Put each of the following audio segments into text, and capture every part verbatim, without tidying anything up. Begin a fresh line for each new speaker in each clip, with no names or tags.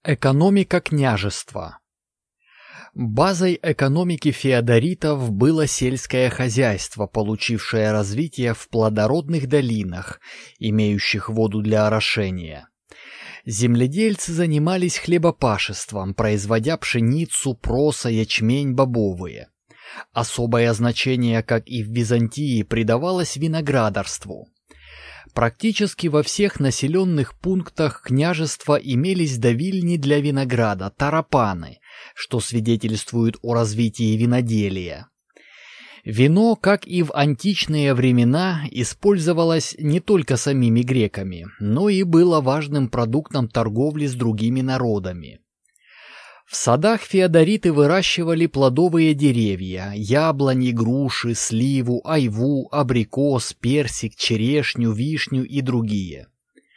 Экономика княжества. Базой экономики феодоритов было сельское хозяйство, получившее развитие в плодородных долинах, имеющих воду для орошения. Земледельцы занимались хлебопашеством, производя пшеницу, проса, ячмень, бобовые. Особое значение, как и в Византии, придавалось виноградарству. Практически во всех населенных пунктах княжества имелись давильни для винограда, тарапаны, что свидетельствует о развитии виноделия. Вино, как и в античные времена, использовалось не только самими греками, но и было важным продуктом торговли с другими народами. В садах феодориты выращивали плодовые деревья – яблони, груши, сливу, айву, абрикос, персик, черешню, вишню и другие.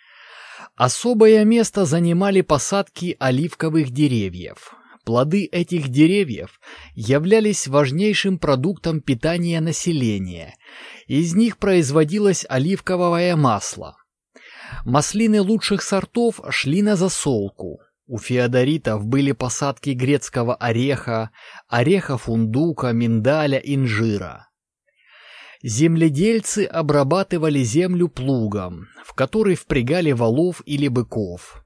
Особое место занимали посадки оливковых деревьев. Плоды этих деревьев являлись важнейшим продуктом питания населения. Из них производилось оливковое масло. Маслины лучших сортов шли на засолку. У феодоритов были посадки грецкого ореха, ореха фундука, миндаля, инжира. Земледельцы обрабатывали землю плугом, в который впрягали волов или быков.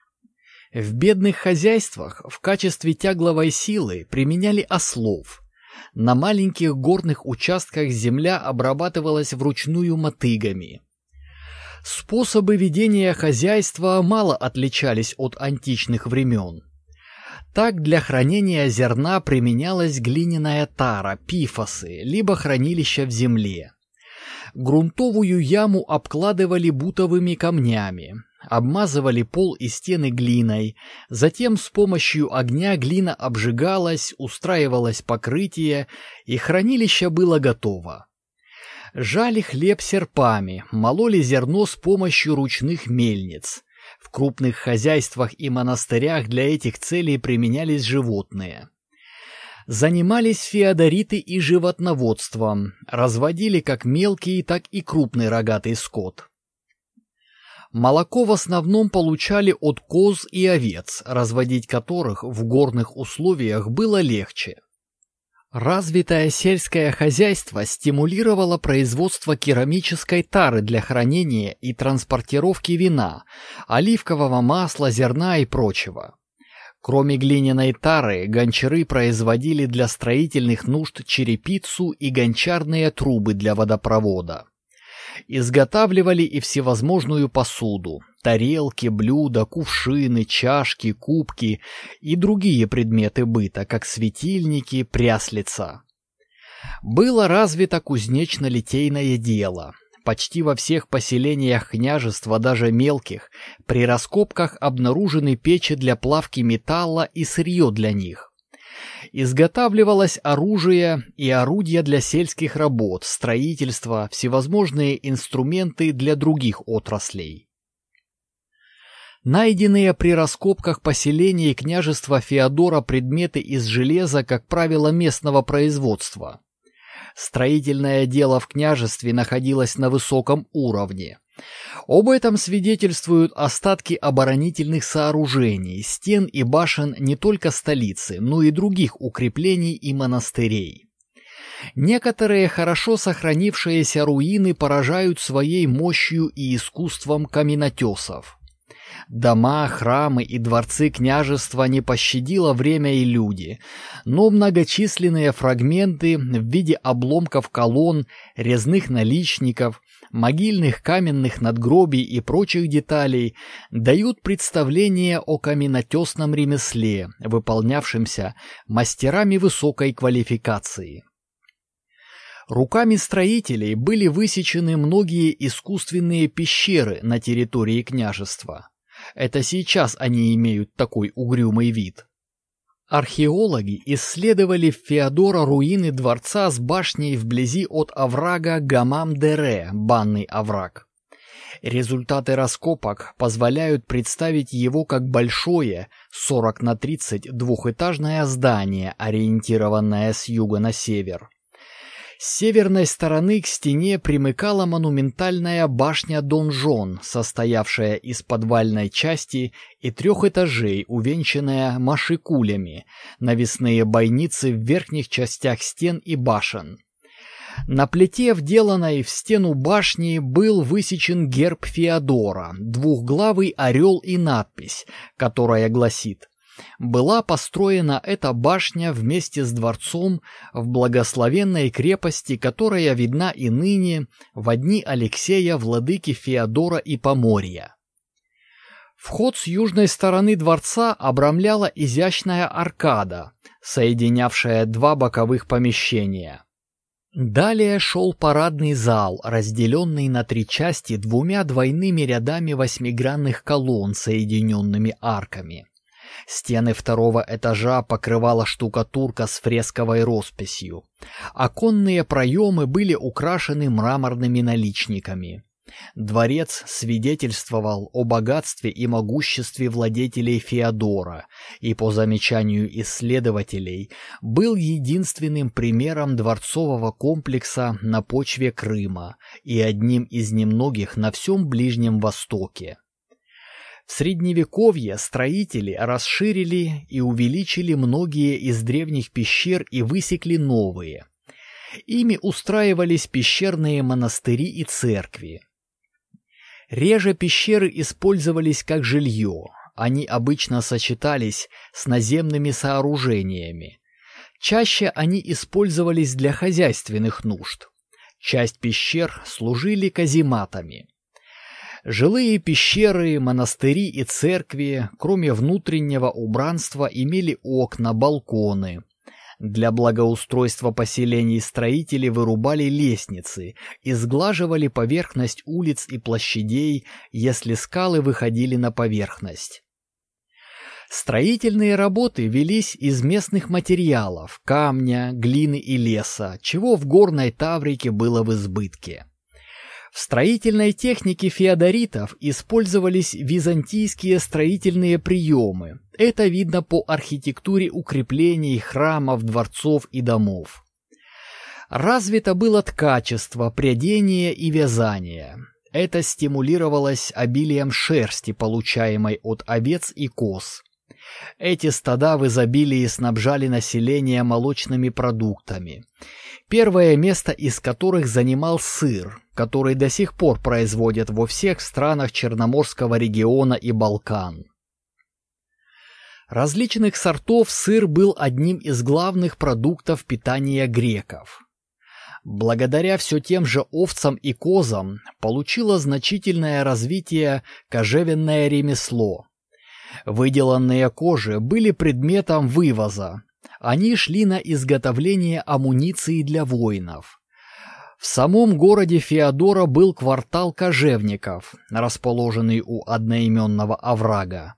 В бедных хозяйствах в качестве тягловой силы применяли ослов. На маленьких горных участках земля обрабатывалась вручную мотыгами. Способы ведения хозяйства мало отличались от античных времен. Так для хранения зерна применялась глиняная тара, пифосы, либо хранилища в земле. Грунтовую яму обкладывали бутовыми камнями, обмазывали пол и стены глиной, затем с помощью огня глина обжигалась, устраивалось покрытие, и хранилище было готово. Жали хлеб серпами, мололи зерно с помощью ручных мельниц. В крупных хозяйствах и монастырях для этих целей применялись животные. Занимались феодориты и животноводством, разводили как мелкий, так и крупный рогатый скот. Молоко в основном получали от коз и овец, разводить которых в горных условиях было легче. Развитое сельское хозяйство стимулировало производство керамической тары для хранения и транспортировки вина, оливкового масла, зерна и прочего. Кроме глиняной тары, гончары производили для строительных нужд черепицу и гончарные трубы для водопровода. Изготавливали и всевозможную посуду – тарелки, блюда, кувшины, чашки, кубки и другие предметы быта, как светильники, пряслица. Было развито кузнечно-литейное дело. Почти во всех поселениях княжества, даже мелких, при раскопках обнаружены печи для плавки металла и сырье для них. Изготавливалось оружие и орудия для сельских работ, строительства, всевозможные инструменты для других отраслей. Найденные при раскопках поселений княжества Феодора предметы из железа, как правило, местного производства. Строительное дело в княжестве находилось на высоком уровне. Об этом свидетельствуют остатки оборонительных сооружений, стен и башен не только столицы, но и других укреплений и монастырей. Некоторые хорошо сохранившиеся руины поражают своей мощью и искусством каменотесов. Дома, храмы и дворцы княжества не пощадило время и люди, но многочисленные фрагменты в виде обломков колонн, резных наличников, могильных каменных надгробий и прочих деталей дают представление о каменотесном ремесле, выполнявшемся мастерами высокой квалификации. Руками строителей были высечены многие искусственные пещеры на территории княжества. Это сейчас они имеют такой угрюмый вид. Археологи исследовали в Феодора руины дворца с башней вблизи от оврага Гамам-Дере, банный овраг. Результаты раскопок позволяют представить его как большое сорок на тридцать двухэтажное здание, ориентированное с юга на север. С северной стороны к стене примыкала монументальная башня-донжон, состоявшая из подвальной части и трех этажей, увенчанная машикулями, навесные бойницы в верхних частях стен и башен. На плите, вделанной в стену башни, был высечен герб Феодора, двухглавый орел и надпись, которая гласит: «Была построена эта башня вместе с дворцом в благословенной крепости, которая видна и ныне во дни Алексея, владыки Феодора и Поморья». Вход с южной стороны дворца обрамляла изящная аркада, соединявшая два боковых помещения. Далее шел парадный зал, разделенный на три части двумя двойными рядами восьмигранных колонн, соединенными арками. Стены второго этажа покрывала штукатурка с фресковой росписью. Оконные проемы были украшены мраморными наличниками. Дворец свидетельствовал о богатстве и могуществе владетелей Феодора и, по замечанию исследователей, был единственным примером дворцового комплекса на почве Крыма и одним из немногих на всем Ближнем Востоке. В Средневековье строители расширили и увеличили многие из древних пещер и высекли новые. Ими устраивались пещерные монастыри и церкви. Реже пещеры использовались как жилье, они обычно сочетались с наземными сооружениями. Чаще они использовались для хозяйственных нужд. Часть пещер служили казематами. Жилые пещеры, монастыри и церкви, кроме внутреннего убранства, имели окна, балконы. Для благоустройства поселений строители вырубали лестницы и сглаживали поверхность улиц и площадей, если скалы выходили на поверхность. Строительные работы велись из местных материалов – камня, глины и леса, чего в горной Таврике было в избытке. В строительной технике феодоритов использовались византийские строительные приемы. Это видно по архитектуре укреплений, храмов, дворцов и домов. Развито было ткачество, прядение и вязание. Это стимулировалось обилием шерсти, получаемой от овец и коз. Эти стада в изобилии снабжали население молочными продуктами, первое место из которых занимал сыр, который до сих пор производят во всех странах Черноморского региона и Балкан. Различных сортов сыр был одним из главных продуктов питания греков. Благодаря все тем же овцам и козам получило значительное развитие кожевенное ремесло. Выделанные кожи были предметом вывоза. Они шли на изготовление амуниции для воинов. В самом городе Феодора был квартал кожевников, расположенный у одноименного оврага.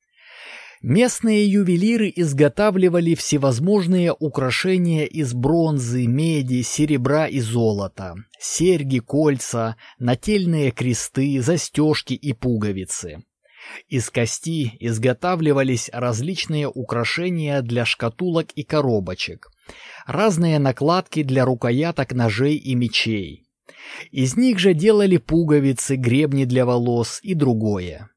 Местные ювелиры изготавливали всевозможные украшения из бронзы, меди, серебра и золота, серьги, кольца, нательные кресты, застежки и пуговицы. Из кости изготавливались различные украшения для шкатулок и коробочек, разные накладки для рукояток ножей и мечей. Из них же делали пуговицы, гребни для волос и другое.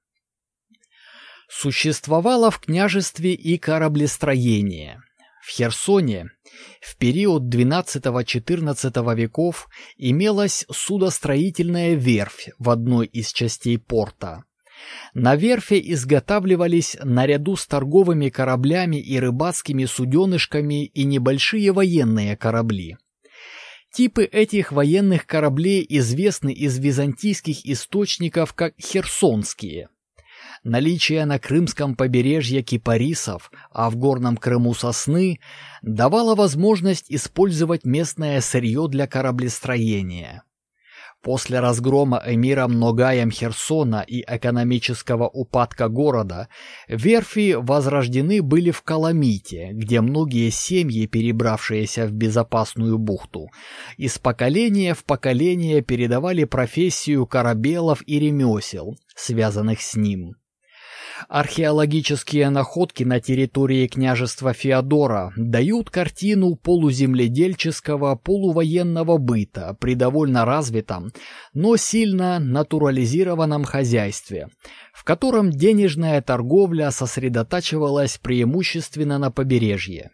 Существовало в княжестве и кораблестроение. В Херсоне в период двенадцатого-четырнадцатого веков имелась судостроительная верфь в одной из частей порта. На верфи изготавливались наряду с торговыми кораблями и рыбацкими суденышками и небольшие военные корабли. Типы этих военных кораблей известны из византийских источников как херсонские. Наличие на крымском побережье кипарисов, а в горном Крыму сосны, давало возможность использовать местное сырье для кораблестроения. После разгрома эмиром Ногаем Херсона и экономического упадка города, верфи возрождены были в Каламите, где многие семьи, перебравшиеся в безопасную бухту, из поколения в поколение передавали профессию корабелов и ремесел, связанных с ним. Археологические находки на территории княжества Феодора дают картину полуземледельческого, полувоенного быта при довольно развитом, но сильно натурализированном хозяйстве, в котором денежная торговля сосредотачивалась преимущественно на побережье.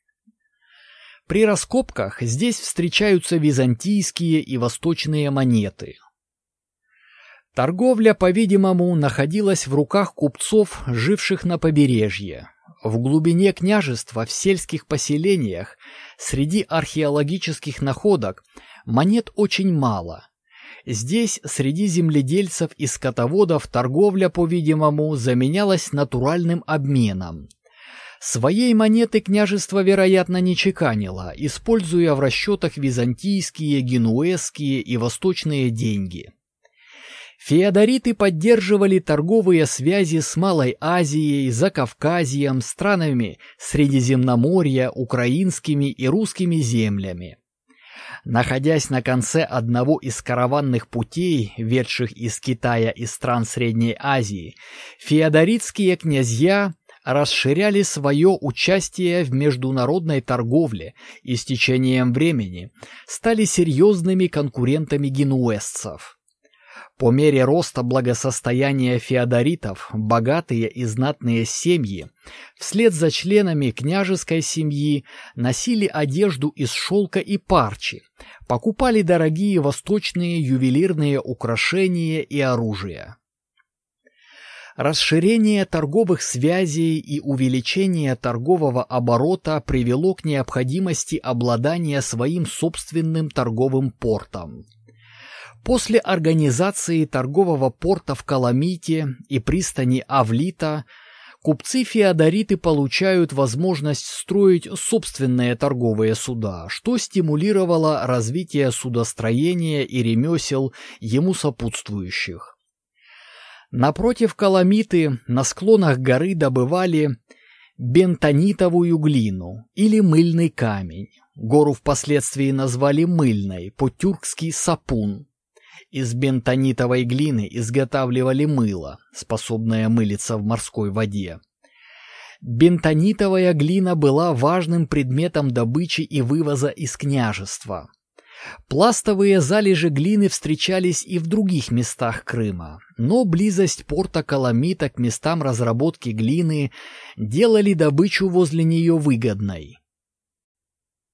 При раскопках здесь встречаются византийские и восточные монеты. Торговля, по-видимому, находилась в руках купцов, живших на побережье. В глубине княжества, в сельских поселениях, среди археологических находок монет очень мало. Здесь, среди земледельцев и скотоводов, торговля, по-видимому, заменялась натуральным обменом. Своей монеты княжество, вероятно, не чеканило, используя в расчетах византийские, генуэзские и восточные деньги. Феодориты поддерживали торговые связи с Малой Азией, Закавказьем, странами Средиземноморья, украинскими и русскими землями. Находясь на конце одного из караванных путей, ведших из Китая и стран Средней Азии, феодоритские князья расширяли свое участие в международной торговле и с течением времени стали серьезными конкурентами генуэзцев. По мере роста благосостояния феодоритов, богатые и знатные семьи, вслед за членами княжеской семьи, носили одежду из шелка и парчи, покупали дорогие восточные ювелирные украшения и оружие. Расширение торговых связей и увеличение торгового оборота привело к необходимости обладания своим собственным торговым портом. После организации торгового порта в Каламите и пристани Авлита купцы-феодориты получают возможность строить собственные торговые суда, что стимулировало развитие судостроения и ремесел ему сопутствующих. Напротив Каламиты на склонах горы добывали бентонитовую глину или мыльный камень. Гору впоследствии назвали мыльной, по-тюркски сапун. Из бентонитовой глины изготавливали мыло, способное мылиться в морской воде. Бентонитовая глина была важным предметом добычи и вывоза из княжества. Пластовые залежи глины встречались и в других местах Крыма, но близость порта Каламита к местам разработки глины делали добычу возле нее выгодной.